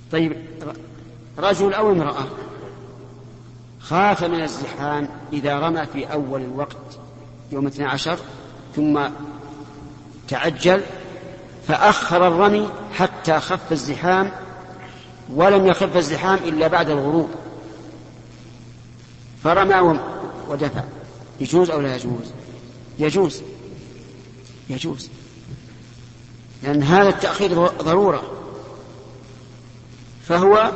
طيب رجل أو امرأة خاف من الزحام إذا رمى في أول الوقت يوم 12 ثم تعجل فأخر الرمي حتى خف الزحام، ولم يخف الزحام إلا بعد الغروب، فرمى ودفع، يجوز أو لا يجوز؟ يجوز، يجوز، لأن هذا التأخير ضرورة، فهو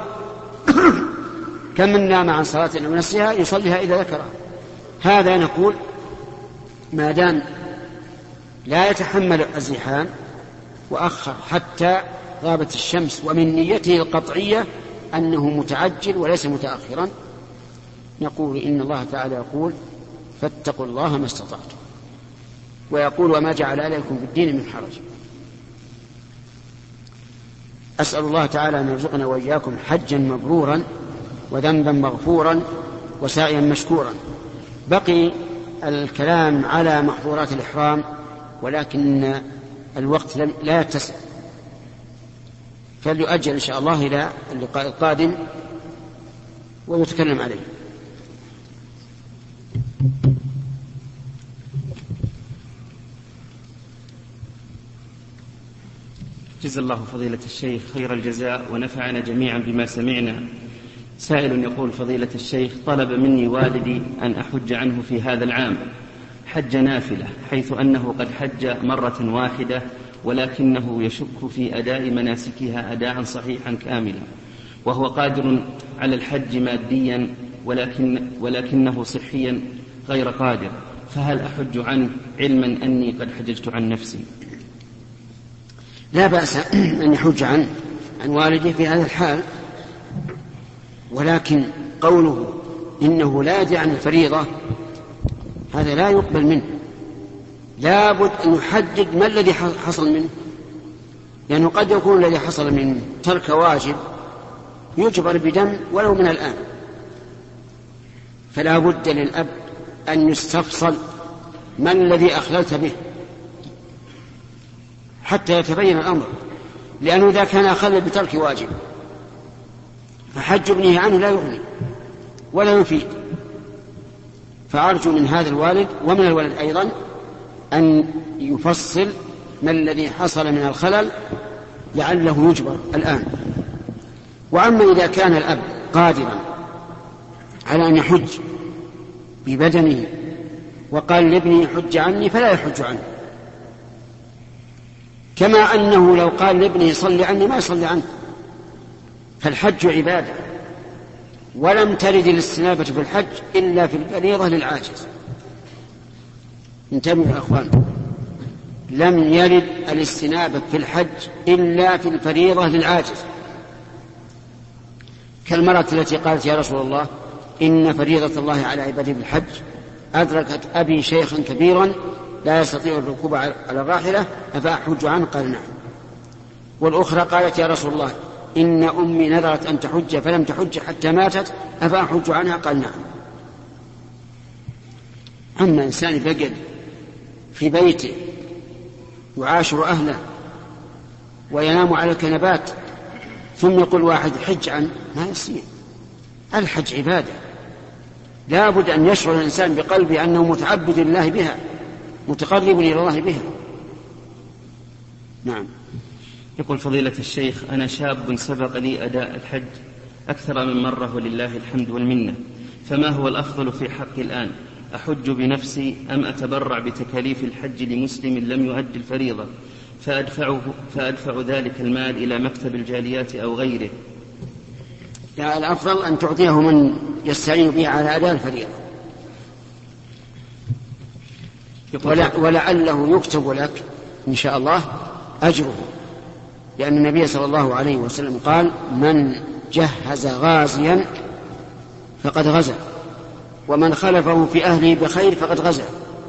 كمن نام عن صلاة أو نسيها يصليها إذا ذكرها. هذا نقول ما دام لا يتحمل الزحام وأخر حتى غابت الشمس ومن نيته القطعية أنه متعجل وليس متأخرا، نقول إن الله تعالى يقول فاتقوا الله ما استطعتم، ويقول وما جعل عليكم في الدين من حرج. أسأل الله تعالى أن يرزقنا وإياكم حجا مبرورا وذنبا مغفورا وسعيا مشكورا. بقي الكلام على محظورات الإحرام، ولكن الوقت لا يتسع، فليؤجل إن شاء الله إلى اللقاء القادم ويتكلم عليه. جزا الله فضيلة الشيخ خير الجزاء ونفعنا جميعا بما سمعنا. سائل يقول: فضيلة الشيخ، طلب مني والدي أن أحج عنه في هذا العام حج نافلة، حيث أنه قد حج مرة واحدة ولكنه يشك في أداء مناسكها أداء صحيحا كاملا، وهو قادر على الحج ماديا ولكنه صحيا غير قادر، فهل أحج عنه علما أني قد حججت عن نفسي؟ لا بأس أن يحج عن والده في هذا الحال، ولكن قوله إنه لا يدري عن الفريضة هذا لا يقبل منه. لا بد أن يحدد ما الذي حصل منه، لأنه قد يكون الذي حصل منه ترك واجب يجبر بدم ولو من الآن، فلا بد للأب أن يستفصل ما الذي أخللت به حتى يتبين الأمر، لأنه إذا كان أخلل بترك واجب فحج ابنه عنه لا يغني ولا يفيد. فأرجو من هذا الوالد ومن الولد أيضا أن يفصل ما الذي حصل من الخلل لعله يجبر الآن. وأما إذا كان الأب قادرا على أن يحج ببدنه وقال لابنه حج عني فلا يحج عنه، كما أنه لو قال لابنه صلي عني ما يصلي عنه، فالحج عبادة، ولم ترد الاستنابة في الحج إلا في الفريضة للعاجز. انتبهوا يا أخوان، لم يرد الاستنابة في الحج إلا في الفريضة للعاجز، كالمرأة التي قالت يا رسول الله إن فريضة الله على عباده بالحج أدركت أبي شيخا كبيرا لا يستطيع الركوب على الراحلة أفأحج عنه؟ قال نعم. والأخرى قالت يا رسول الله إن أمي نذرت أن تحج فلم تحج حتى ماتت أفأحج عنها؟ قال نعم. أما إنسان بقد في بيته يعاشر أهله وينام على الكنبات ثم يقول واحد حج عنه، ما يصير. الحج عبادة، لا بد أن يشعر الإنسان بقلبه أنه متعبد لله بها متقرب إلى الله بها. نعم. يقول فضيلة الشيخ: أنا شاب سبق لي أداء الحج أكثر من مرة ولله الحمد والمنة، فما هو الأفضل في حق الآن؟ أحج بنفسي أم أتبرع بتكاليف الحج لمسلم لم يؤدي الفريضة فأدفع ذلك المال إلى مكتب الجاليات أو غيره؟ لا، الأفضل أن تعطيه من يستعين به على أداء الفريضة، ولعله يكتب لك إن شاء الله أجره، لأن النبي صلى الله عليه وسلم قال من جهز غازيا فقد غزا ومن خلفه في أهله بخير فقد غزا.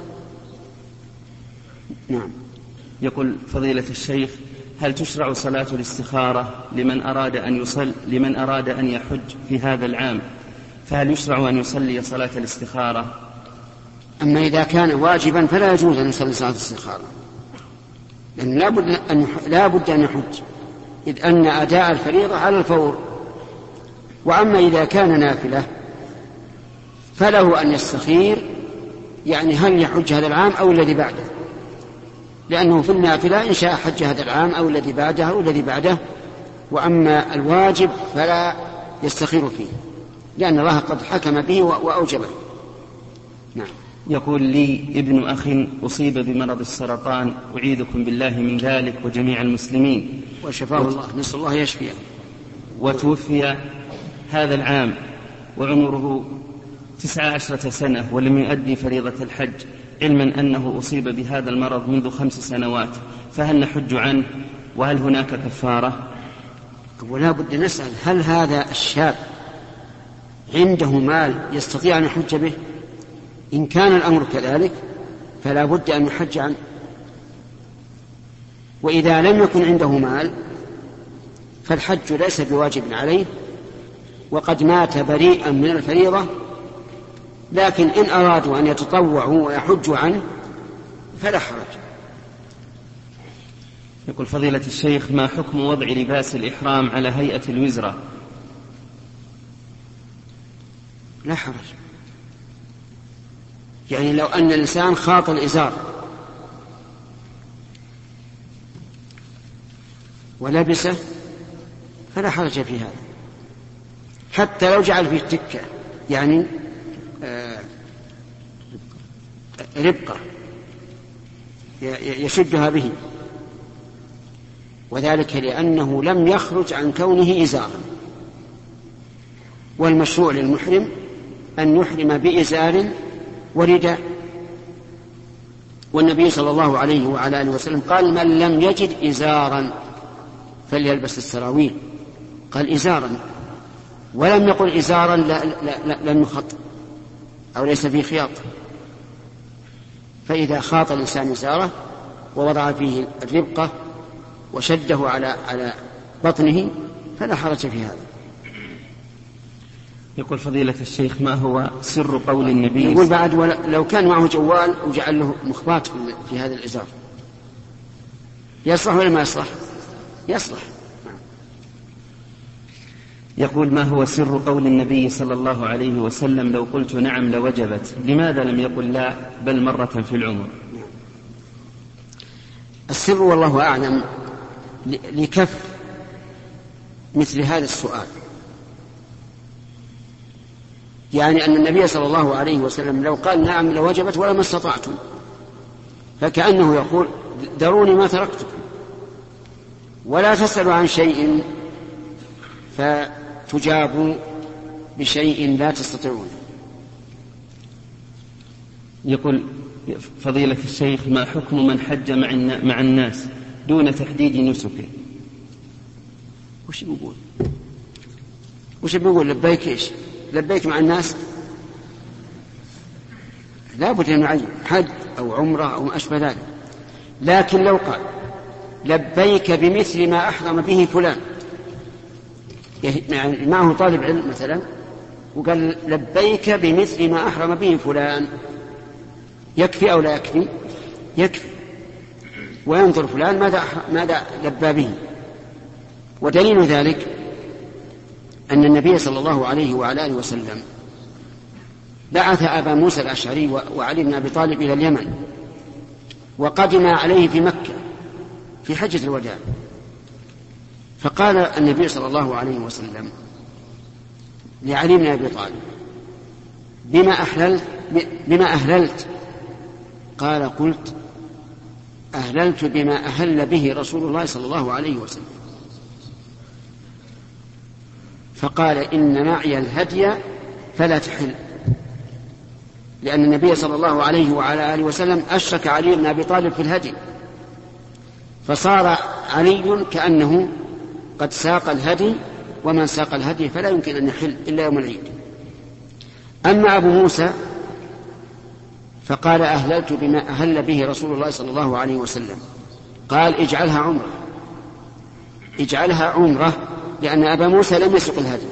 نعم. يقول فضيلة الشيخ: هل تشرع صلاة الاستخارة لمن أراد أن يحج في هذا العام؟ فهل يشرع أن يصلي صلاة الاستخارة؟ أما إذا كان واجبا فلا يجوز أن يصلي صلاة الاستخارة، لأن لا بد أن يحج، إذ أن أداء الفريضة على الفور. وأما إذا كان نافلة فله أن يستخير، يعني هل يحج هذا العام أو الذي بعده، لأنه في النافلة إن شاء حج هذا العام أو الذي بعده أو الذي بعده. وأما الواجب فلا يستخير فيه، لأن الله قد حكم به وأوجبه. نعم. يقول لي ابن أخ أصيب بمرض السرطان، أعيذكم بالله من ذلك وجميع المسلمين، وشفاه الله، نسأل الله يشفيه. وتوفي هذا العام وعمره 19 سنة ولم يؤدي فريضة الحج، علما أنه أصيب بهذا المرض منذ 5 سنوات، فهل نحج عنه وهل هناك كفارة؟ ولا بد نسأل، هل هذا الشاب عنده مال يستطيع أن يحج به؟ إن كان الأمر كذلك فلا بد أن يحج عنه. وإذا لم يكن عنده مال فالحج ليس بواجب عليه، وقد مات بريئا من الفريضة، لكن إن أرادوا أن يتطوعوا ويحجوا عنه فلا حرج. يقول فضيلة الشيخ: ما حكم وضع لباس الإحرام على هيئة الوزرة؟ لا حرج، يعني لو أن الإنسان خاط الإزار ولبسه فلا حرج في هذا، حتى لو جعل فيه تكة، يعني ربقة يشدها به، وذلك لأنه لم يخرج عن كونه إزارا. والمشروع للمحرم أن يحرم بإزار ورداء. والنبي صلى الله عليه وعلى آله وسلم قال: من لم يجد إزارا فليلبس السراويل. قال إزارا، ولم يقل إزارا لم يخط أو ليس فيه خياط. فإذا خاط الإنسان إزاره ووضع فيه الربقة وشده على بطنه فلا حرج في هذا. يقول فضيلة الشيخ: ما هو سر قول النبي؟ يقول بعد: لو كان معه جوال وجعل له مخبات في هذا الإزار يصلح ولا ما يصلح؟ يصلح. يقول: ما هو سر قول النبي صلى الله عليه وسلم: لو قلت نعم لوجبت، لماذا لم يقل لا بل مرة في العمر؟ السر والله أعلم لكف مثل هذا السؤال، يعني أن النبي صلى الله عليه وسلم لو قال نعم لوجبت ولما استطعتم، فكأنه يقول: دروني ما تركتكم، ولا تسألوا عن شيء فتجابوا بشيء لا تستطيعون. يقول فضيلة الشيخ: ما حكم من حج مع الناس دون تحديد نسكه؟ وش بيقول؟ لبيك إيش؟ لبيك مع الناس؟ لا بد أن يعين حج أو عمرة أو ما أشبه ذلك. لكن لو قال لبيك بمثل ما أحرم به فلان، يعني معه طالب علم مثلا وقال لبيك بمثل ما أحرم به فلان، يكفي أو لا يكفي؟ يكفي. وينظر فلان ماذا لبى به. ودليل ذلك أن النبي صلى الله عليه وعلى آله وسلم بعث أبا موسى الأشعري وعلي بن أبي طالب إلى اليمن، وقدم عليه في مكة في حجة الوداع، فقال النبي صلى الله عليه وسلم لعلي بن أبي طالب: بما أهللت؟ قال: قلت أهللت بما أهل به رسول الله صلى الله عليه وسلم. فقال: إن معي الهدي فلا تحل، لأن النبي صلى الله عليه وعلى آله وسلم أشرك علي بن أبي طالب في الهدي، فصار علي كأنه قد ساق الهدي، ومن ساق الهدي فلا يمكن أن يحل إلا يوم العيد. أما أبو موسى فقال: أهللت بما أهل به رسول الله صلى الله عليه وسلم. قال: اجعلها عمرة، لأن أبا موسى لم يسق الهدي.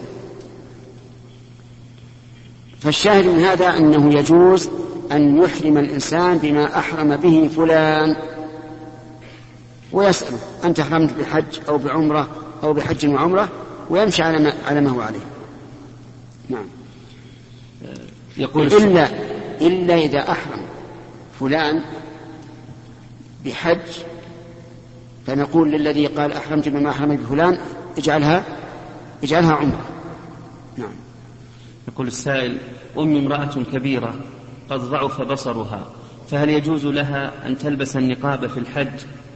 فالشاهد من هذا أنه يجوز أن يحرم الإنسان بما أحرم به فلان، ويسأله: أنت حرمت بحج أو بعمرة أو بحج وعمرة ويمشي على ما هو عليه. نعم. يقول إلا إذا أحرم فلان بحج فنقول للذي قال أحرمت بما أحرم بفلان اجعلها عمرة. نعم. يقول السائل: أمي امرأة كبيرة قد ضعف بصرها، فهل يجوز لها أن تلبس النقاب في الحج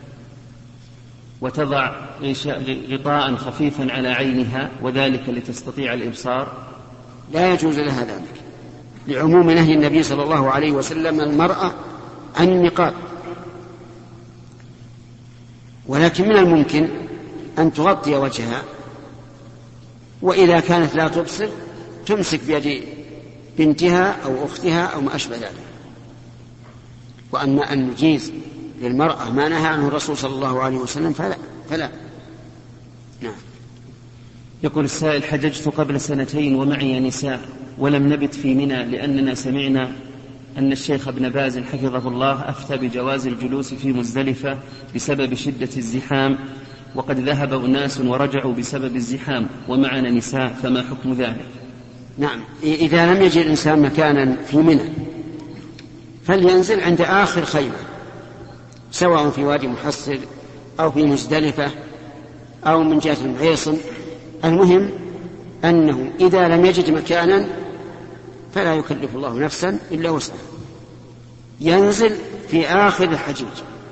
وتضع غطاء خفيفا على عينها وذلك لتستطيع الإبصار؟ لا يجوز لها ذلك لعموم نهي النبي صلى الله عليه وسلم المرأة عن النقاب، ولكن من الممكن أن تغطي وجهها، وإذا كانت لا تبصر تمسك بيد بنتها أو أختها أو ما أشبه ذلك. وأما أن نجيز للمرأة ما نهى عنه الرسول صلى الله عليه وسلم فلا. نعم. يقول السائل: حججت قبل 2 ومعي نساء ولم نبت في منى لأننا سمعنا أن الشيخ ابن باز حفظه الله أفتى بجواز الجلوس في مزدلفة بسبب شدة الزحام، وقد ذهب أناس ورجعوا بسبب الزحام ومعنا نساء، فما حكم ذلك؟ نعم. إذا لم يجد الإنسان مكانا في منى فلينزل عند آخر خيمة، سواء في وادي محصر أو في مزدلفة أو من جهة العيصم. المهم أنه إذا لم يجد مكانا فلا يكلف الله نفسا إلا وسعها، ينزل في آخر الحجيج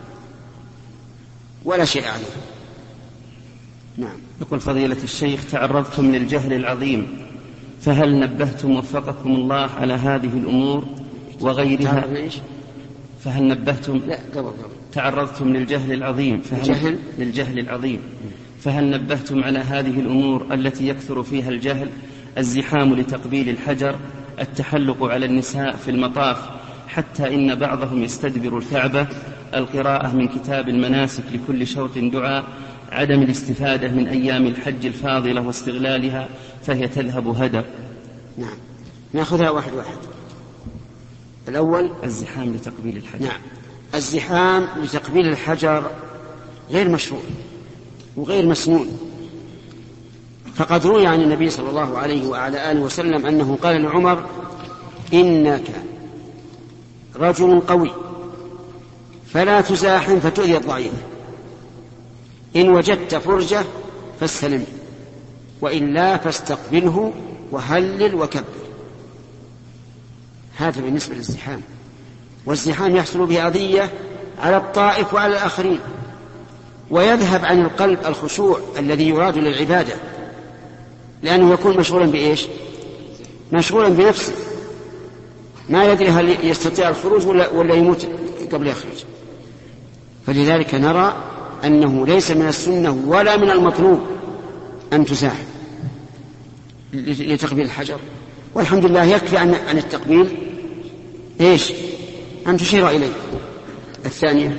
ولا شيء عليه. نعم. يقول: فضيلة الشيخ، تعرضتم للجهل العظيم، فهل نبهتم وفقكم الله على هذه الأمور وغيرها؟ فهل نبهتم؟ لا، قبل. تعرضتم للجهل العظيم، للجهل العظيم، فهل نبهتم على هذه الأمور التي يكثر فيها الجهل؟ الزحام لتقبيل الحجر، التحلق على النساء في المطاف، حتى إن بعضهم يستدبر الكعبة، القراءة من كتاب المناسك لكل شوط دعاء، عدم الاستفادة من أيام الحج الفاضلة واستغلالها فهي تذهب هدر. نعم. نأخذها واحد. الأول الزحام لتقبيل الحجر. نعم. الزحام لتقبيل الحجر غير مشروع وغير مسنون، فقد روي عن النبي صلى الله عليه وعلى آله وسلم أنه قال لعمر: إنك رجل قوي فلا تزاحم فتؤذي الضعيف، إن وجدت فرجة فاستلم، وإلا فاستقبله وهلل وكبر. هذا بالنسبة للزحام. والزحام يحصل به أذية على الطائف وعلى الآخرين، ويذهب عن القلب الخشوع الذي يراد للعبادة، لأنه يكون مشغولا بإيش؟ مشغولا بنفسه، ما يدري هل يستطيع الخروج ولا يموت قبل يخرج. فلذلك نرى أنه ليس من السنة ولا من المطلوب أن تزاحم لتقبيل الحجر، والحمد لله يكفي عن التقبيل إيش؟ أن تشير إليه. الثانية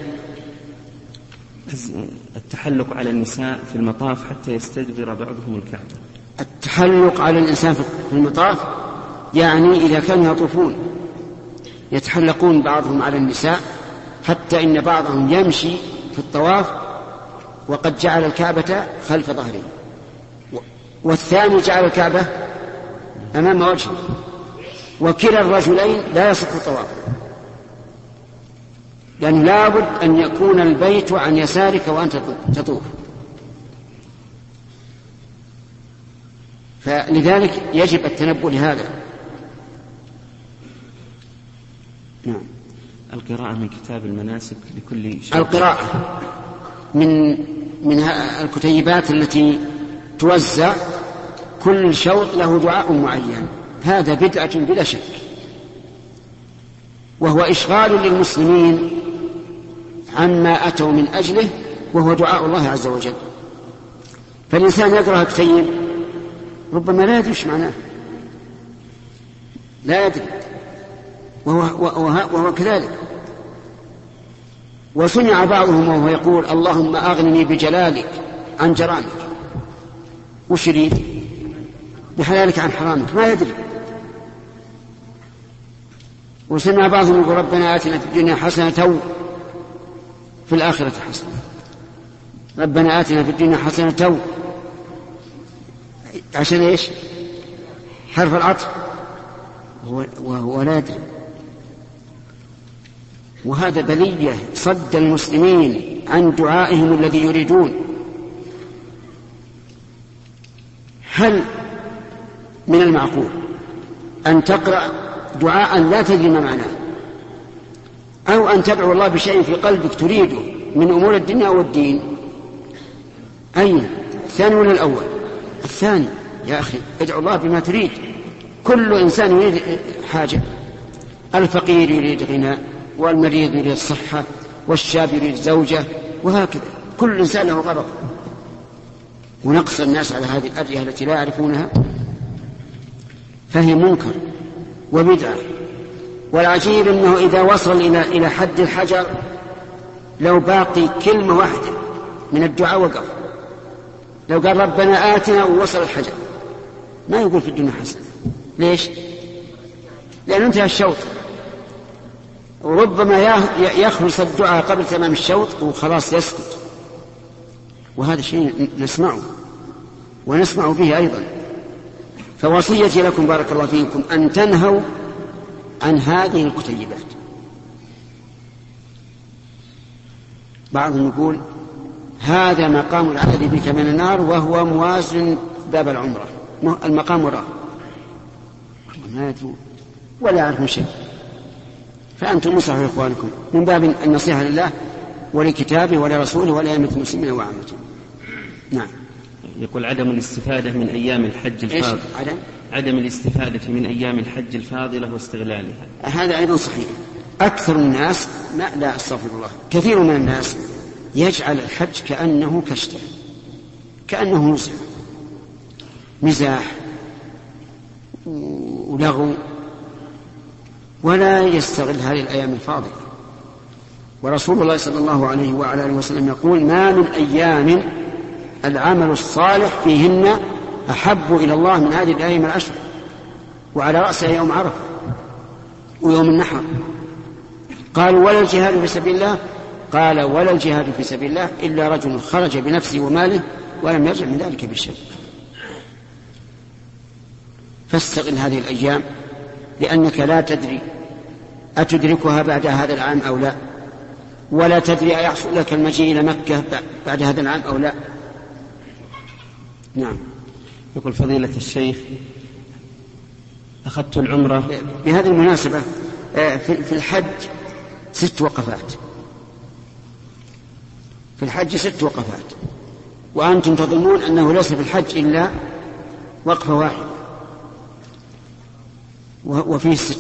التحلق على النساء في المطاف حتى يستدبر بعضهم الكعبة. التحلق على الإنسان في المطاف يعني إذا كانوا يطوفون يتحلقون بعضهم على النساء حتى إن بعضهم يمشي في الطواف وقد جعل الكعبة خلف ظهره، والثاني جعل الكعبة أمام وجهه، وكلا الرجلين لا يصح الطواف، لأنه لابد أن يكون البيت عن يسارك وأنت تطوف. فلذلك يجب التنبؤ لهذا. نعم. القراءة من كتاب المناسك لكل شيء. القراءة من الكتيبات التي توزع كل شوط له دعاء معين، هذا بدعة بلا شك، وهو إشغال للمسلمين عما أتوا من أجله، وهو دعاء الله عز وجل. فالإنسان يقرأ كتيب ربما لا يدري ايش معناه، لا يدري، وهو كذلك. وسمع بعضهم وهو يقول: اللهم أغنني بجلالك عن جرامك، وش يريد؟ بحلالك عن حرامك، ما يدري. وسمع بعضهم يقول: ربنا آتنا في الدنيا حسنة في الآخرة حسنة، ربنا آتنا في الدنيا حسنة عشان إيش؟ حرف العطف وهو لا يدري. وهذا بلية صد المسلمين عن دعائهم الذي يريدون. هل من المعقول أن تقرأ دعاء لا تدري ما معناه، أو أن تدعو الله بشيء في قلبك تريده من أمور الدنيا والدين؟ أين الثاني ولا الأول؟ الثاني يا أخي، ادعو الله بما تريد. كل إنسان يريد حاجة، الفقير يريد غنى، والمريض يريد صحة، والشاب يريد زوجة، وهكذا كل إنسان له غرض. ونقص الناس على هذه الأدعية التي لا يعرفونها فهي منكر وبدعة. والعجيب أنه إذا وصل إلى حد الحجر لو باقي كلمة واحدة من الدعاء وقف. لو قال ربنا آتنا ووصل الحجر ما يقول في الدنيا حسنة. ليش؟ لأنه انتهى الشوط. وربما يخلص الدعاء قبل تمام الشوط وخلاص يسكت. وهذا شيء نسمعه ونسمع به أيضا. فوصيتي لكم بارك الله فيكم أن تنهوا عن هذه الكتيبات. بعضهم يقول هذا مقام العهد بك من النار وهو موازن باب العمرة، المقام وراء ما يدرون ولا يعرفون شيء. فأنتم نصحوا إخوانكم من باب النصيحة لله ولكتابه ولرسوله ولأئمة المسلمين وعامتهم. نعم. يقول عدم الاستفادة من أيام الحج الفاضلة. عدم الاستفادة من أيام الحج الفاضلة واستغلالها. هذا أيضا صحيح. أكثر الناس لا أستغفر الله، كثير من الناس يجعل الحج كأنه كشتة، كأنه مزاح ولغو، ولا يستغل هذه الأيام الفاضلة. ورسول الله صلى الله عليه وعلى آله وسلم يقول ما من أيام العمل الصالح فيهن أحب إلى الله من هذه الأيام العشر، وعلى رأسها يوم عرفة ويوم النحر. قالوا ولا الجهاد في سبيل الله؟ قال ولا الجهاد في سبيل الله إلا رجل خرج بنفسه وماله ولم يرجع من ذلك بشيء. فاستغل هذه الأيام، لأنك لا تدري أتدركها بعد هذا العام أو لا، ولا تدري أيحصل لك المجيء إلى مكة بعد هذا العام أو لا. نعم. يقول فضيلة الشيخ أخذت العمرة. بهذه المناسبة في الحج 6 وقفات، في الحج 6 وقفات، وأنتم تظنون أنه ليس في الحج إلا وقفة واحدة، وفيه 6: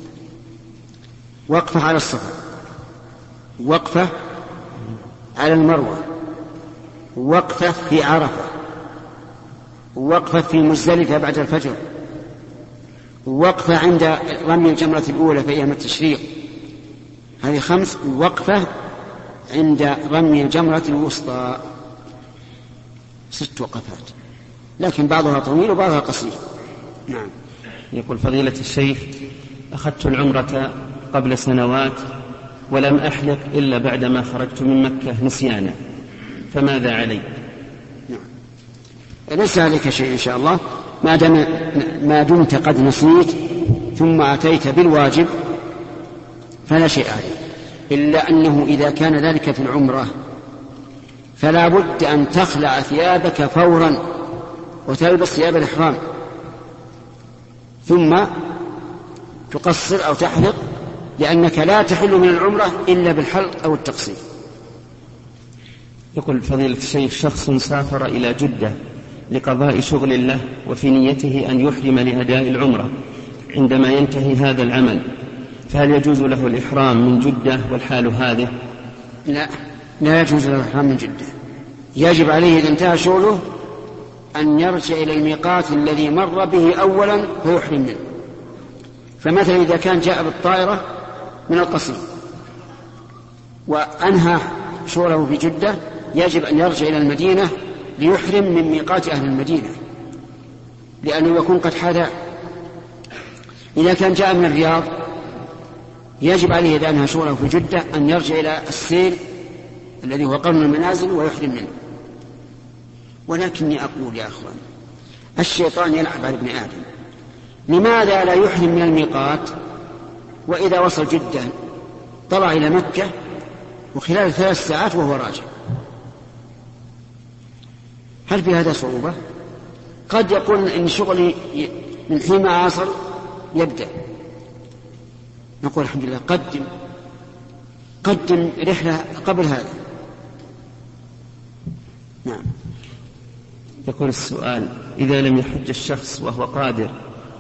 وقفة على الصفا، وقفة على المروة، وقفة في عرفة، وقفة في مزدلفة بعد الفجر، وقفة عند رمي الجمرة الأولى في أيام التشريق، هذه 5، وقفة عند رمي الجمرة الوسطى، 6 وقفات، لكن بعضها طويل وبعضها قصير. نعم. يقول فضيلة الشيخ أخذت العمرة قبل سنوات ولم أحلق إلا بعدما خرجت من مكة نسيانا، فماذا علي؟ نعم. ليس عليك شيء إن شاء الله ما دمت قد نسيت ثم أتيت بالواجب فلا شيء عليك، إلا أنه إذا كان ذلك في العمرة فلا بد أن تخلع ثيابك فورا وتلبس ثياب الإحرام، ثم تقصر أو تحلق، لأنك لا تحل من العمرة إلا بالحلق أو التقصير. يقول فضيلة الشيخ شخص سافر إلى جدة لقضاء شغل له وفي نيته أن يحرم لأداء العمرة، عندما ينتهي هذا العمل فهل يجوز له الإحرام من جدة والحال هذه؟ لا يجوز له الإحرام من جدة. يجب عليه إذا انتهى شغله أن يرجع إلى الميقات الذي مر به أولا فيحرم منه. فمثلا إذا كان جاء بالطائرة من القصيم وأنهى شغله في جدة يجب أن يرجع إلى المدينة ليحرم من ميقات أهل المدينة، لأنه يكون قد حاذى. إذا كان جاء من الرياض يجب عليه إذا أنهى شغله في جدة أن يرجع إلى السيل الذي هو قرن المنازل ويحرم منه. ولكني أقول يا أخوان الشيطان يلعب على ابن آدم. لماذا لا يحرم من الميقات وإذا وصل جدة طلع إلى مكة وخلال 3 ساعات وهو راجع؟ هل في هذا صعوبة؟ قد يقول إن شغلي من حين ما أصل يبدأ، نقول الحمد لله قدم رحلة قبل هذا. نعم. يقول السؤال: إذا لم يحج الشخص وهو قادر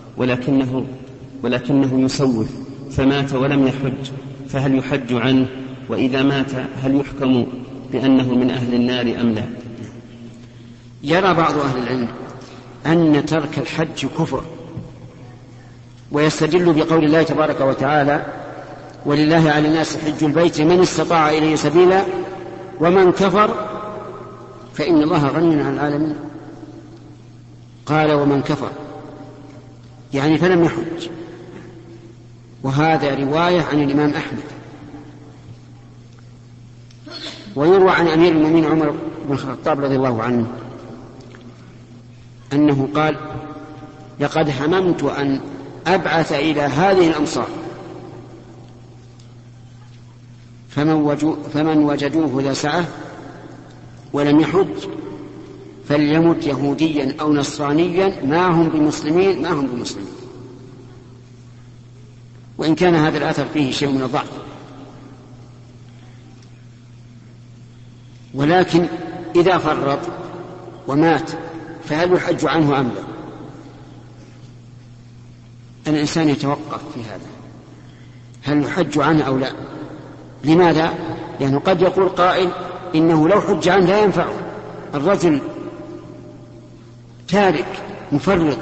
ولكنه يسوف فمات ولم يحج، فهل يحج عنه؟ وإذا مات هل يحكم بأنه من أهل النار أم لا؟ يرى بعض أهل العلم أن ترك الحج كفر، ويستدل بقول الله تبارك وتعالى: ولله على الناس حج البيت من استطاع إليه سبيلا ومن كفر فإن الله غني عن العالمين. قال ومن كفر يعني فلم يحج، وهذا رواية عن الإمام أحمد. ويروى عن أمير المؤمنين عمر بن الخطاب رضي الله عنه أنه قال: لقد هممت أن أبعث إلى هذه الأمصار فمن وجدوه ذا سعة ولم يحج فليمت يهوديا أو نصرانيا ما هم بمسلمين. وإن كان هذا الأثر فيه شيء من الضعف، ولكن إذا فرط ومات فهل يحج عنه أم لا؟ الإنسان يتوقف في هذا، هل يحج عنه أو لا؟ لماذا؟ لأنه قد يقول قائل إنه لو حج عنه لا ينفعه، الرجل تارك مفرط،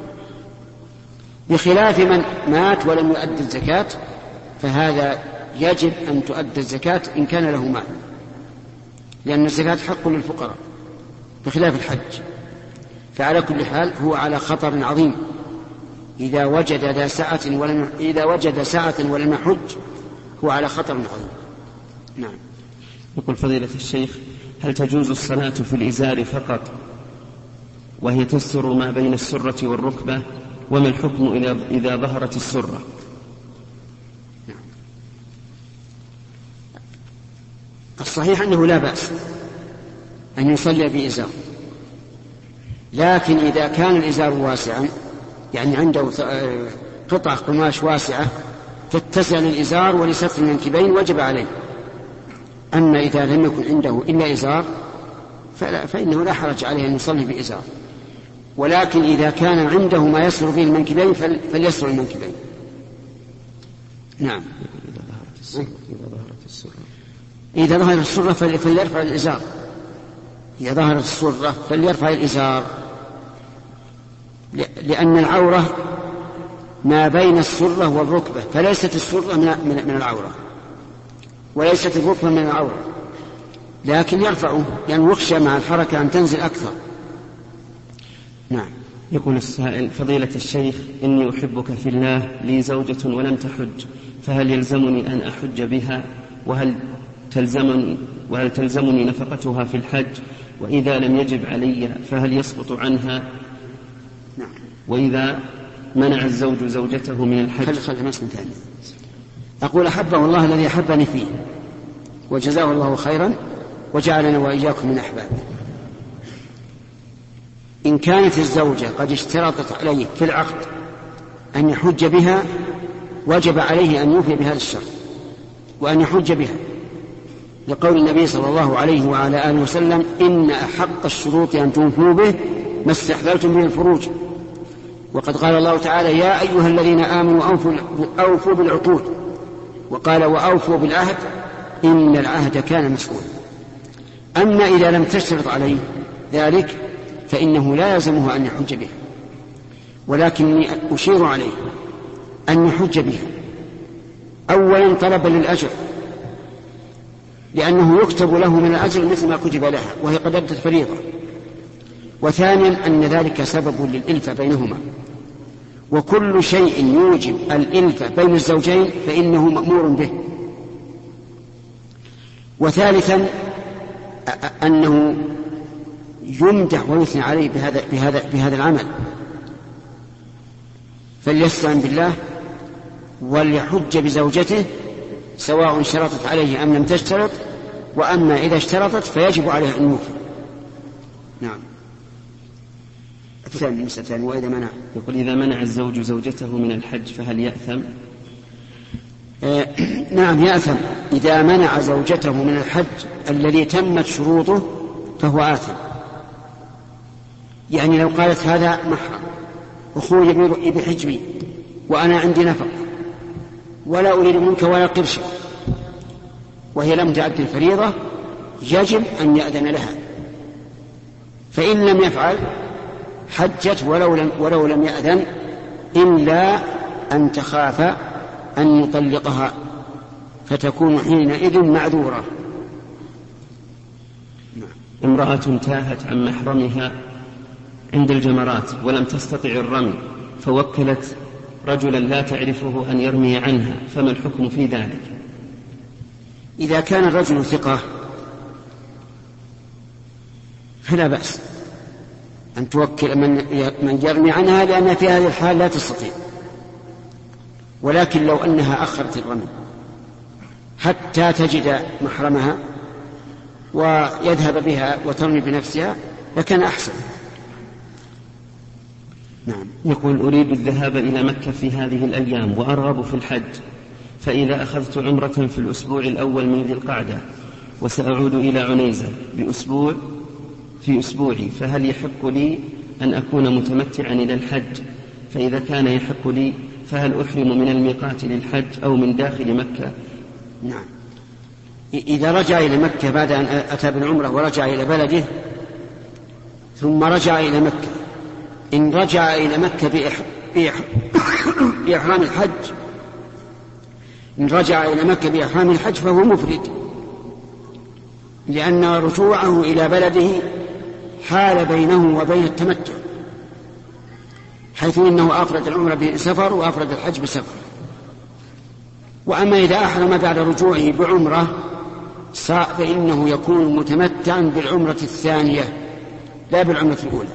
بخلاف من مات ولم يؤدي الزكاة، فهذا يجب أن تؤدي الزكاة إن كان له مال، لأن الزكاة حق للفقراء بخلاف الحج. فعلى كل حال هو على خطر عظيم إذا وجد سعة ولم يحج، هو على خطر عظيم. نعم. يقول فضيلة الشيخ: هل تجوز الصلاة في الإزار فقط وهي تستر ما بين السرة والركبة؟ وما الحكم إذا ظهرت السرة؟ نعم. الصحيح أنه لا بأس أن يصلي بإزار، لكن إذا كان الإزار واسعا، يعني عنده قطعة قماش واسعة تتسع للإزار ولستر المنكبين، وجب عليه. أما إذا لم يكن عنده إلا إزار فإنه لا حرج عليه أن يصلي بإزار، ولكن إذا كان عنده ما يسر به المنكبين فليسر المنكبين. نعم. إذا ظهرت السرة فليرفع الإزار، إذا ظهرت السرة فليرفع الإزار، لأن العورة ما بين السرة والركبة، فليست السرة من العورة وليست الركبة من العورة، لكن يرفعه لأنه يخشى مع الحركة أن تنزل أكثر. نعم. يقول السائل: فضيلة الشيخ، إني أحبك في الله، لي زوجة ولم تحج، فهل يلزمني أن أحج بها؟ وهل تلزمني نفقتها في الحج؟ وإذا لم يجب علي فهل يسقط عنها؟ نعم. وإذا منع الزوج زوجته من الحج؟ أقول: أحبه الله الذي أحبني فيه، وجزاه الله خيرا، وجعلنا وإياكم من أحبابه. إن كانت الزوجة قد اشترطت عليه في العقد أن يحج بها، وجب عليه أن يوفي بهذا الشرط وأن يحج بها، لقول النبي صلى الله عليه وعلى آله وسلم: إن أحق الشروط أن توفوا به ما استحللتم به الفروج. وقد قال الله تعالى: يا أيها الذين آمنوا أوفوا بالعقود، وقال: وأوفوا بالعهد إن العهد كان مسؤولا. أما إذا لم تشترط عليه ذلك فإنه لا يلزمه أن يحج بها، ولكني أشير عليه أن يحج بها أولا طلبا للأجر، لأنه يكتب له من الأجر مثل ما كتب لها وهي قد أدت فريضة، وثانيا أن ذلك سبب للإلفة بينهما، وكل شيء يوجب الإلفة بين الزوجين فإنه مأمور به. وثالثا أنه يمدح ويثني عليه بهذا العمل، فليستعن بالله وليحج بزوجته سواء اشترطت عليه أم لم تشترط، وأما إذا اشترطت فيجب عليه أن يوفي. نعم. الثاني وإذا منع، يقول إذا منع الزوج زوجته من الحج فهل يأثم؟ نعم يأثم. إذا منع زوجته من الحج الذي تمت شروطه فهو آثم. يعني لو قالت هذا محرم أخوي يبي حجبي وأنا عندي نفق ولا أريد منك ولا قرش، وهي لم تؤدي الفريضة، يجب أن يأذن لها، فإن لم يفعل حجت ولو لم يأذن، إلا أن تخاف أن يطلقها فتكون حينئذ معذورة. امرأة تاهت عن محرمها عند الجمرات ولم تستطع الرمي، فوكلت رجلا لا تعرفه أن يرمي عنها، فما الحكم في ذلك؟ إذا كان الرجل ثقة فلا بأس أن توكل من يرمي عنها، لأنها في هذه الحال لا تستطيع. ولكن لو أنها أخرت الرمي حتى تجد محرمها ويذهب بها وترمي بنفسها لكان أحسن. نعم. يقول أريد الذهاب إلى مكة في هذه الأيام وأرغب في الحج، فإذا أخذت عمرة في الأسبوع الأول من ذي القعدة وسأعود إلى عنيزة في أسبوعي، فهل يحق لي أن أكون متمتعا إلى الحج؟ فإذا كان يحق لي فهل أحرم من الميقات للحج أو من داخل مكة؟ نعم. إذا رجع إلى مكة بعد أن أتى بالعمرة ورجع إلى بلده ثم رجع إلى مكة، إن رجع إلى مكة بإحرام الحج، إن رجع إلى مكة بإحرام الحج فهو مفرد، لأن رجوعه إلى بلده حال بينه وبين التمتع، حيث إنه أفرد العمرة بسفر وأفرد الحج بسفر. وأما إذا أحرم بعد رجوعه بعمرة فإنه يكون متمتعا بالعمرة الثانية لا بالعمرة الأولى.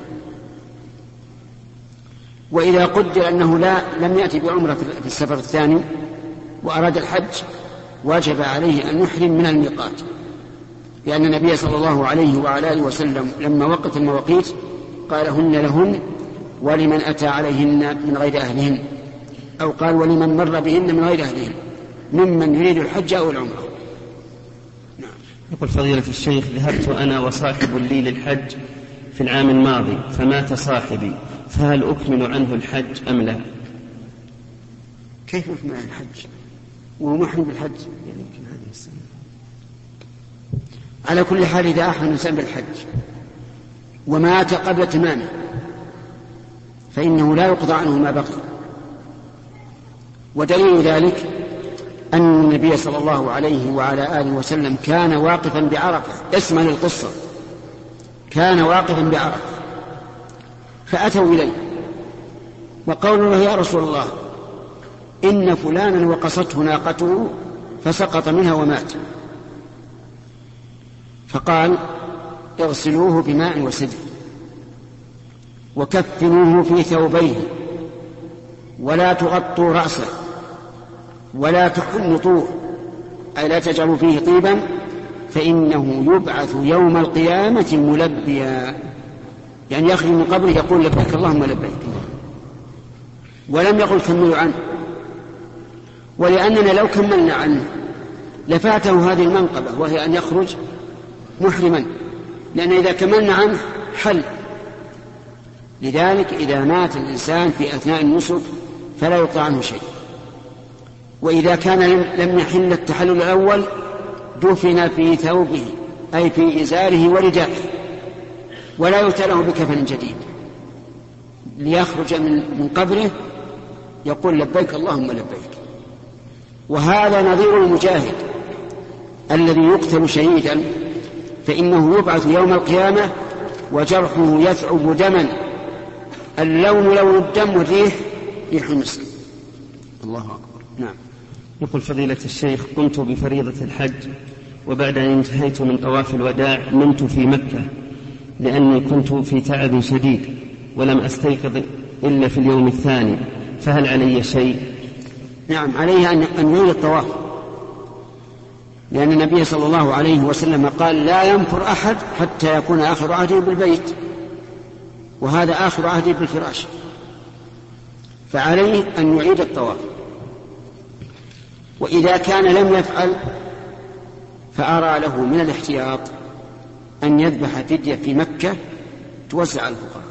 وإذا قدر أنه لم يأتي بعمرة في السفر الثاني وأراد الحج واجب عليه أن يحرم من الميقات، لأن النبي صلى الله عليه وعلى آله وسلم لما وقت المواقيت قال هن لهن ولمن أتى عليهن من غير أهلهن، أو قال ولمن مر بهن من غير أهلهن ممن يريد الحج أو العمرة. نعم. يقول فضيلة الشيخ ذهبت أنا وصاحب لي للحج في العام الماضي فمات صاحبي، فهل أكمل عنه الحج أم لا؟ كيف يكمل عن الحج وهو محرم بالحج؟ يعني يمكن هذه السنة. على كل حال إذا أحرم الإنسان بالحج ومات قبل تمامه فإنه لا يقضى عنه ما بقي. ودليل ذلك أن النبي صلى الله عليه وعلى آله وسلم كان واقفا بعرفة، اسمع للقصة، كان واقفا بعرفة فأتوا إليه وقالوا له يا رسول الله إن فلانا وقصته ناقته فسقط منها ومات، فقال اغسلوه بماء وسدر وكفنوه في ثوبيه ولا تغطوا رأسه ولا تحنطوه، أي لا تجعلوا فيه طيبا، فإنه يبعث يوم القيامة ملبيا، يعني يخرج من قبره يقول لبيك اللهم لبيك، ولم يقل كملوا عنه. ولأننا لو كملنا عنه لفاته هذه المنقبة وهي أن يخرج محرما، لأن إذا كملنا عنه حل. لذلك إذا مات الإنسان في أثناء النسك فلا يقطع عنه شيء. وإذا كان لم يحل التحلل الأول دفن في ثوبه أي في إزاره وردائه ولا يتله بكفن جديد، ليخرج من قبره يقول لبيك اللهم لبيك. وهذا نظير المجاهد الذي يقتل شهيدا، فإنه يبعث يوم القيامة وجرحه يثعب دما، اللون لون الدم والريح ريح المسك. الله أكبر. نعم. يقول فضيلة الشيخ قمت بفريضة الحج وبعد أن انتهيت من طواف الوداع نمت في مكة، لأني كنت في تعب شديد ولم أستيقظ إلا في اليوم الثاني، فهل علي شيء؟ نعم، عليه أن يعيد الطواف، لأن النبي صلى الله عليه وسلم قال لا ينفر أحد حتى يكون آخر عهده بالبيت، وهذا آخر عهده بالفراش، فعليه أن يعيد الطواف. وإذا كان لم يفعل فأرى له من الاحتياط أن يذبح فدية في مكة توزع على الفقراء.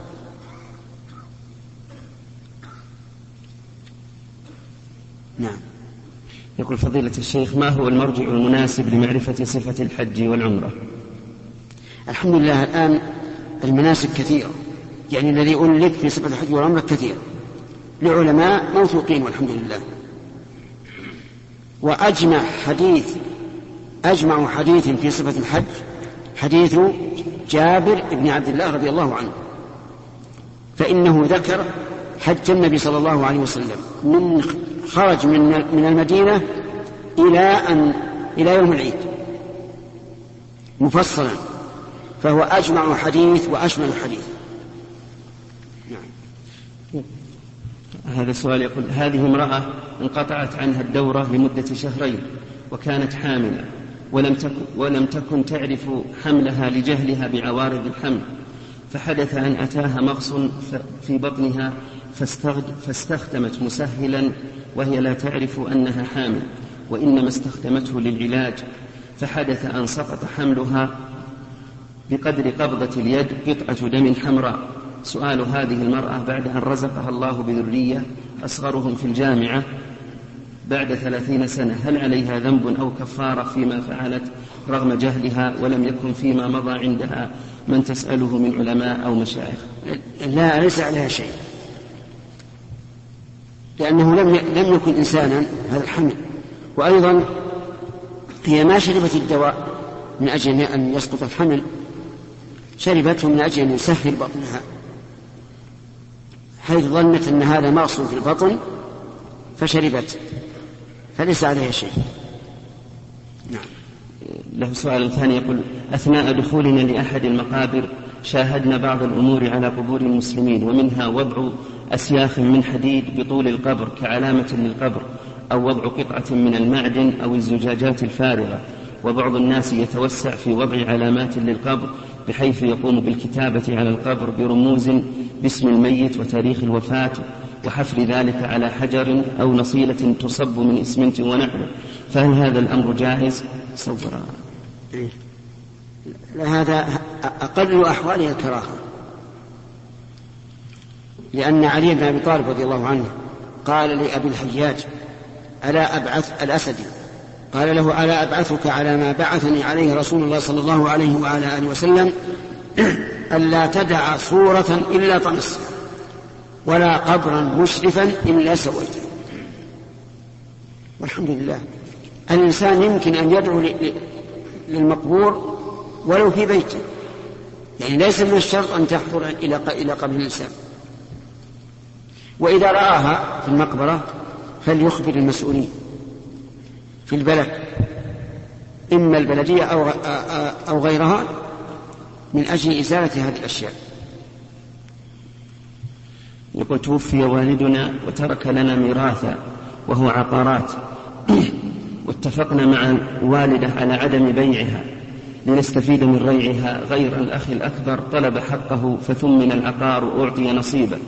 نعم. يقول فضيلة الشيخ: ما هو المرجع المناسب لمعرفة صفة الحج والعمرة؟ الحمد لله الآن المناسك كثيرة، يعني الذي أولك في صفة الحج والعمرة كثير لعلماء موثوقين والحمد لله. وأجمع حديث في صفة الحج حديث جابر بن عبد الله رضي الله عنه، فإنه ذكر حج النبي صلى الله عليه وسلم من خرج من المدينة إلى يوم العيد مفصلا، فهو أجمع حديث وأشمل حديث. نعم. هذا السؤال يقول: هذه امرأة انقطعت عنها الدورة لمدة شهرين وكانت حاملة ولم تكن تعرف حملها لجهلها بعوارض الحمل، فحدث أن أتاها مغص في بطنها فاستخدمت مسهلا وهي لا تعرف أنها حامل وإنما استخدمته للعلاج، فحدث أن سقط حملها بقدر قبضة اليد قطعة دم حمراء. سؤال هذه المرأة بعد أن رزقها الله بذرية أصغرهم في الجامعة بعد 30 سنة، هل عليها ذنب أو كفارة فيما فعلت رغم جهلها ولم يكن فيما مضى عندها من تسأله من علماء أو مشايخ؟ لا، ليس عليها شيء، لأنه لم يكن إنسانا هذا الحمل، وأيضا هي ما شربت الدواء من أجل أن يسقط الحمل، شربته من أجل أن يسهل بطنها، حيث ظنت أن هذا مغص في البطن فشربت، فليس عليها شيء. نعم. له سؤال ثاني يقول: أثناء دخولنا لأحد المقابر شاهدنا بعض الأمور على قبور المسلمين، ومنها وضع أسياخ من حديد بطول القبر كعلامة للقبر، أو وضع قطعة من المعدن أو الزجاجات الفارغة، وبعض الناس يتوسع في وضع علامات للقبر بحيث يقوم بالكتابة على القبر برموز باسم الميت وتاريخ الوفاة وحفر ذلك على حجر أو نصيلة تصب من إسمنت ونحوه، فهل هذا الأمر جائز؟ صورا. هذا أقل أحواله الكراهة، لأن علي بن أبي طالب رضي الله عنه قال لأبي الحجاج ألا أبعث الأسدي، قال له: ألا أبعثك على ما بعثني عليه رسول الله صلى الله عليه وعلى آله وسلم، ألا تدع صورة إلا طمس ولا قبرا مشرفا إلا سويته. والحمد لله الإنسان يمكن أن يدعو للمقبور ولو في بيته، يعني ليس من الشرط أن تحضر إلى قبر الإنسان. وإذا رآها في المقبرة فليخبر المسؤولين في البلد، إما البلدية أو غيرها، من أجل إزالة هذه الأشياء. يقول: توفي والدنا وترك لنا ميراثا وهو عقارات، واتفقنا مع الوالدة على عدم بيعها لنستفيد من ريعها، غير الأخ الأكبر طلب حقه فثمن العقار وأعطي نصيبه،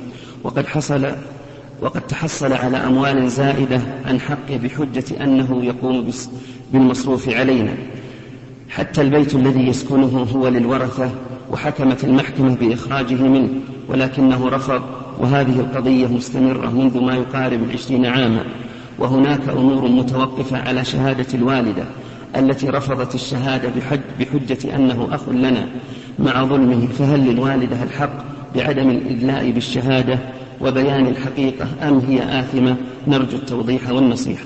وقد تحصل على أموال زائدة عن حقه بحجة أنه يقوم بالمصروف علينا، حتى البيت الذي يسكنه هو للورثة، وحكمت المحكمة بإخراجه منه ولكنه رفض، وهذه القضية مستمرة منذ ما يقارب 20 عاما، وهناك أمور متوقفة على شهادة الوالدة التي رفضت الشهادة بحجة أنه أخ لنا مع ظلمه، فهل للوالدة الحق بعدم الإدلاء بالشهادة وبيان الحقيقة أم هي آثمة؟ نرجو التوضيح والنصيحة.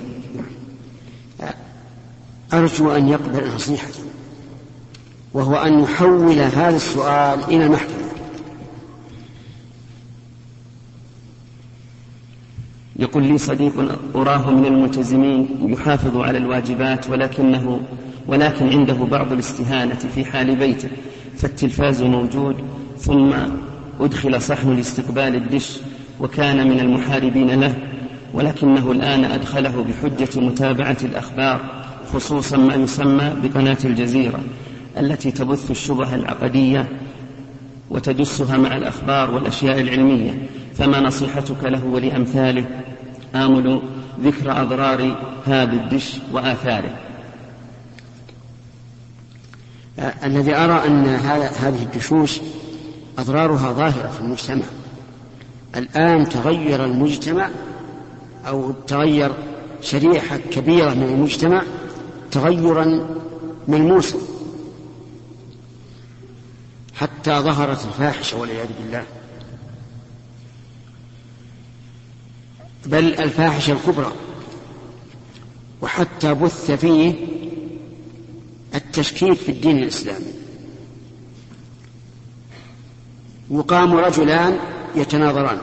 أرجو أن يقبل نصيحة، وهو أن يحول هذا السؤال إلى المحكمة. يقول: لي صديق أراه من الملتزمين يحافظ على الواجبات ولكن عنده بعض الاستهانة في حال بيته، فالتلفاز موجود، ثم أدخل صحن لاستقبال الدش وكان من المحاربين له، ولكنه الآن أدخله بحجة متابعة الأخبار، خصوصا ما يسمى بقناة الجزيرة التي تبث الشبه العقدية وتدسها مع الأخبار والأشياء العلمية. فما نصيحتك له ولأمثاله؟ آمل ذكر أضرار هذا الدش وآثاره. الذي أرى أن هذه الدشوش أضرارها ظاهرة في المجتمع. الآن تغير المجتمع أو تغير شريحة كبيرة من المجتمع تغيرا ملموسا، حتى ظهرت الفاحشة والعياذ بالله، بل الفاحشة الكبرى، وحتى بث فيه التشكيك في الدين الإسلامي. يقام رجلان يتناظران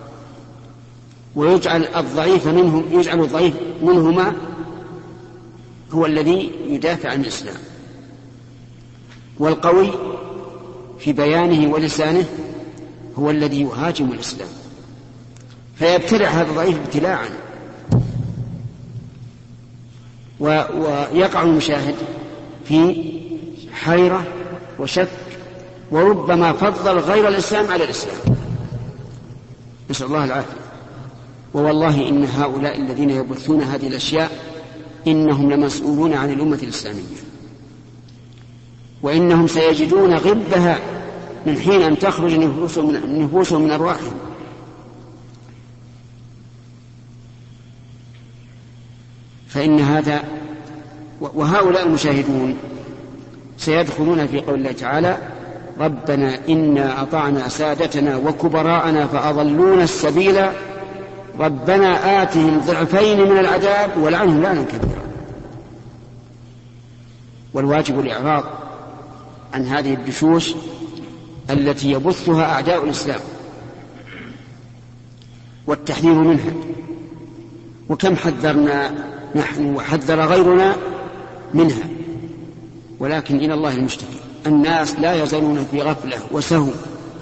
ويجعل الضعيف منهما هو الذي يدافع عن الإسلام، والقوي في بيانه ولسانه هو الذي يهاجم الإسلام، فيبتلع هذا الضعيف ابتلاعا، ويقع المشاهد في حيرة وشك، وربما فضل غير الإسلام على الإسلام، نسأل الله العافية. ووالله إن هؤلاء الذين يبثون هذه الأشياء إنهم لمسؤولون عن الأمة الإسلامية، وإنهم سيجدون غبها من حين أن تخرج نفوسهم من أرواحهم. فإن هذا وهؤلاء المشاهدون سيدخلون في قول الله تعالى: ربنا إنا أطعنا سادتنا وكبراءنا فأضلونا السبيل ربنا آتهم ضعفين من العذاب ولعنهم لعنا كبيرا. والواجب الإعراض عن هذه الدشوش التي يبثها أعداء الإسلام والتحذير منها. وكم حذرنا نحن وحذر غيرنا منها، ولكن إلى الله المشتكي. الناس لا يزالون في غفلة وسهو،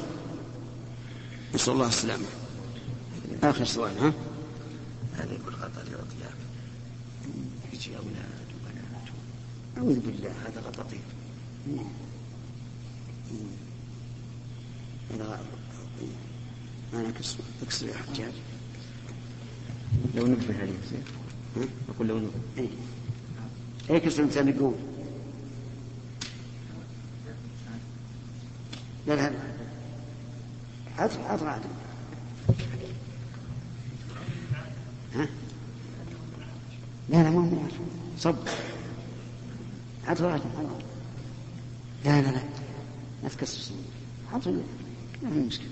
نسأل الله السلامة. آخر سؤال. هذا يقول غطى لرطياب يجي أولاد وبنات. أعوذ بالله، هذا غطاطيف. أنا أكسر يا حجاج. لو نبه عليه أقول لو نبه أي كسر الإنسان يقول لا لا حاضر عادل. لا مو صب حاضر. لا لا تكسر سنين حاضر، لا مشكلة.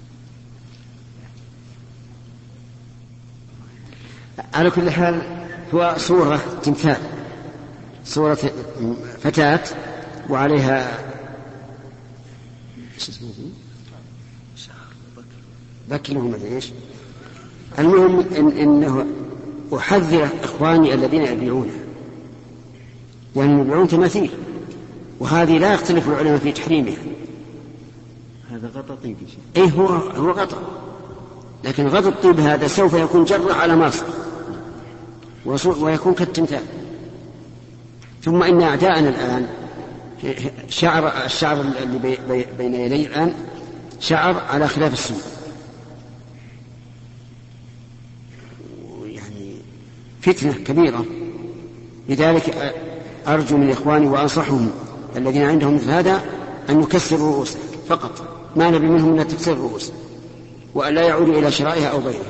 على كل حال هو صورة تمثال، صورة فتاة وعليها بكر ومدري ايش. المهم إنه أحذر إخواني الذين يبيعونها، لأنهم يبيعون تماثيل، وهذه لا يختلف العلماء في تحريمها. هذا غطى طيب شيء. إيه هو غطى، لكن غطى الطيب هذا سوف يكون جرة على ماصر ويكون كالتمثال. ثم إن أعداءنا الآن الشعر اللي بين يدي الآن شعر على خلاف السنة، يعني فتنة كبيرة. لذلك أرجو من إخواني وأنصحهم الذين عندهم مثل هذا أن يكسروا رؤوسهم فقط، ما نبي منهم أن تكسر الرؤوس، وأن لا يعودوا إلى شرائها أو بيعها.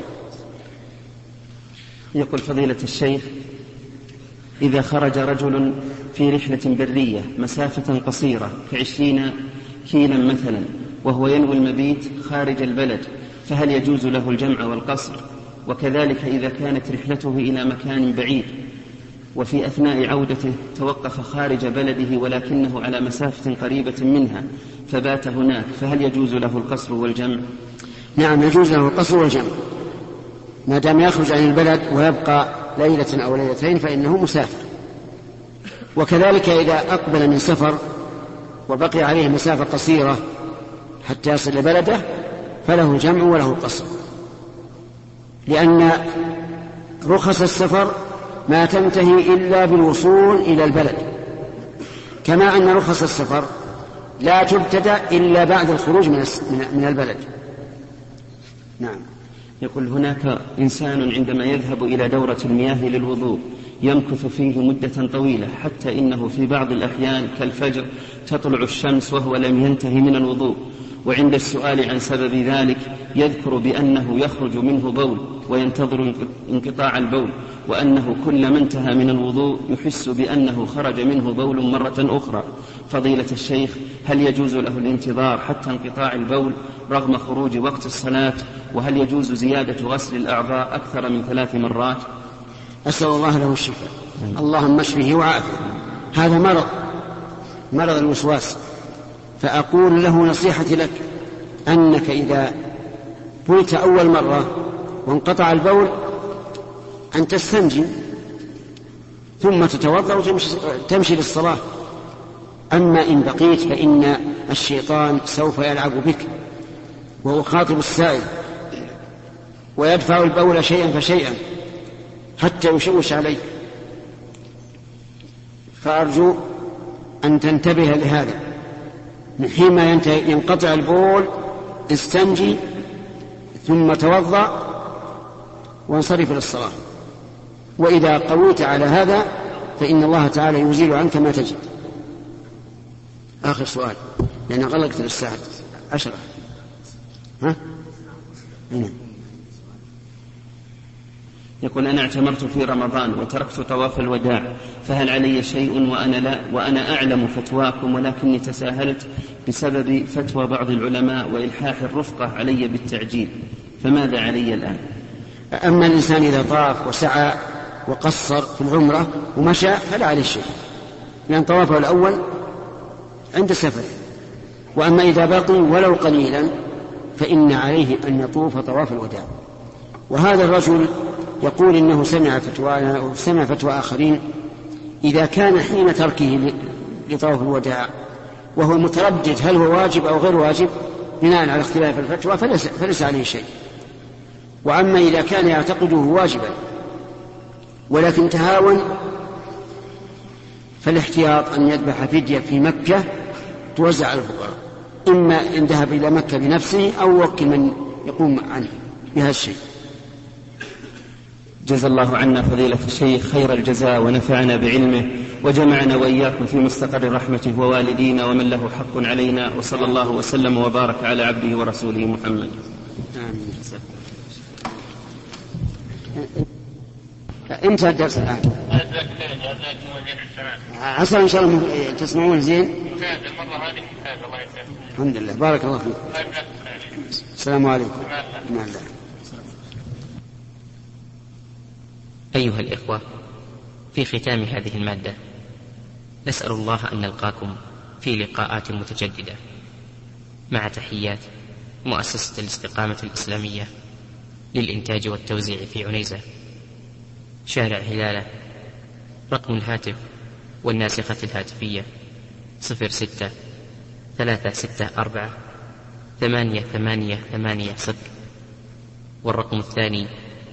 يقول فضيلة الشيخ: إذا خرج رجل في رحلة برية مسافة قصيرة ك20 كيلا مثلا، وهو ينوي المبيت خارج البلد، فهل يجوز له الجمع والقصر؟ وكذلك إذا كانت رحلته إلى مكان بعيد وفي أثناء عودته توقف خارج بلده ولكنه على مسافة قريبة منها فبات هناك، فهل يجوز له القصر والجمع؟ نعم، يجوز له القصر والجمع ما دام يخرج عن البلد ويبقى ليلة أو ليلتين فإنه مسافر. وكذلك إذا أقبل من سفر وبقي عليه مسافة قصيرة حتى يصل بلده فله جمع وله قصر، لأن رخص السفر ما تنتهي إلا بالوصول إلى البلد، كما أن رخص السفر لا تبتدأ إلا بعد الخروج من البلد. نعم. يقول هناك إنسان عندما يذهب إلى دورة المياه للوضوء يمكث فيه مدة طويلة، حتى إنه في بعض الأحيان كالفجر تطلع الشمس وهو لم ينتهي من الوضوء، وعند السؤال عن سبب ذلك يذكر بأنه يخرج منه بول وينتظر انقطاع البول، وأنه كلما انتهى من الوضوء يحس بأنه خرج منه بول مرة أخرى. فضيلة الشيخ، هل يجوز له الانتظار حتى انقطاع البول رغم خروج وقت الصلاة؟ وهل يجوز زيادة غسل الأعضاء أكثر من 3 مرات؟ أسأل الله له الشفاء. اللهم اشفه وعافه. هذا مرض الوسواس. فأقول له نصيحتي لك أنك إذا بلت أول مرة وانقطع البول أن تستنجي ثم تتوضأ وتمشي للصلاة. أما إن بقيت فإن الشيطان سوف يلعب بك وهو خاطب السائل ويدفع البول شيئا فشيئا حتى يشوش عليك. فأرجو أن تنتبه لهذا. من حين ما ينقطع البول استنجي ثم توضأ وانصرف للصلاة. وإذا قويت على هذا فإن الله تعالى يزيل عنك ما تجد. آخر سؤال لأن غلقت للساعة 10. يقول أنا اعتمرت في رمضان وتركت طواف الوداع، فهل علي شيء وأنا أعلم فتواكم ولكني تساهلت بسبب فتوى بعض العلماء وإلحاح الرفقة علي بالتعجيل، فماذا علي الآن؟ أما الإنسان إذا طاف وسعى وقصر في العمرة ومشى فلا عليه شيء، لأن طوافه الأول عند سفر. وأما إذا بقي ولو قليلا فإن عليه أن يطوف طواف الوداع. وهذا الرجل يقول إنه سمع فتوى آخرين إذا كان حين تركه لطواف الوداع وهو متردد هل هو واجب أو غير واجب بناء على اختلاف الفتوى فليس عليه شيء. وأما إذا كان يعتقده واجبا ولكن تهاون فالاحتياط أن يذبح فدية في مكة توزع على الفقراء، إما إن ذهب إلى مكة بنفسه أو وكل من يقوم عنه بهذا الشيء. جزا الله عنا فضيلة الشيخ خير الجزاء ونفعنا بعلمه وجمعنا وإياكم في مستقر رحمته ووالدينا ومن له حق علينا، وصلى الله وسلم وبارك على عبده ورسوله محمد. انتهى الدرس الآن. عسى إن شاء الله تسمعون زين. الحمد لله. بارك الله فيك. السلام عليكم. مع الله. أيها الإخوة، في ختام هذه المادة نسأل الله أن نلقاكم في لقاءات متجددة، مع تحيات مؤسسة الاستقامة الإسلامية للإنتاج والتوزيع في عنيزة، شارع هلالة. رقم الهاتف والناسخة الهاتفية 06-364-8880، والرقم الثاني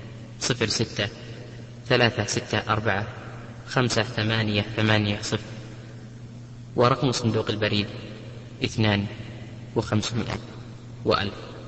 06-364-5880، ورقم صندوق البريد 2 و500 و1000.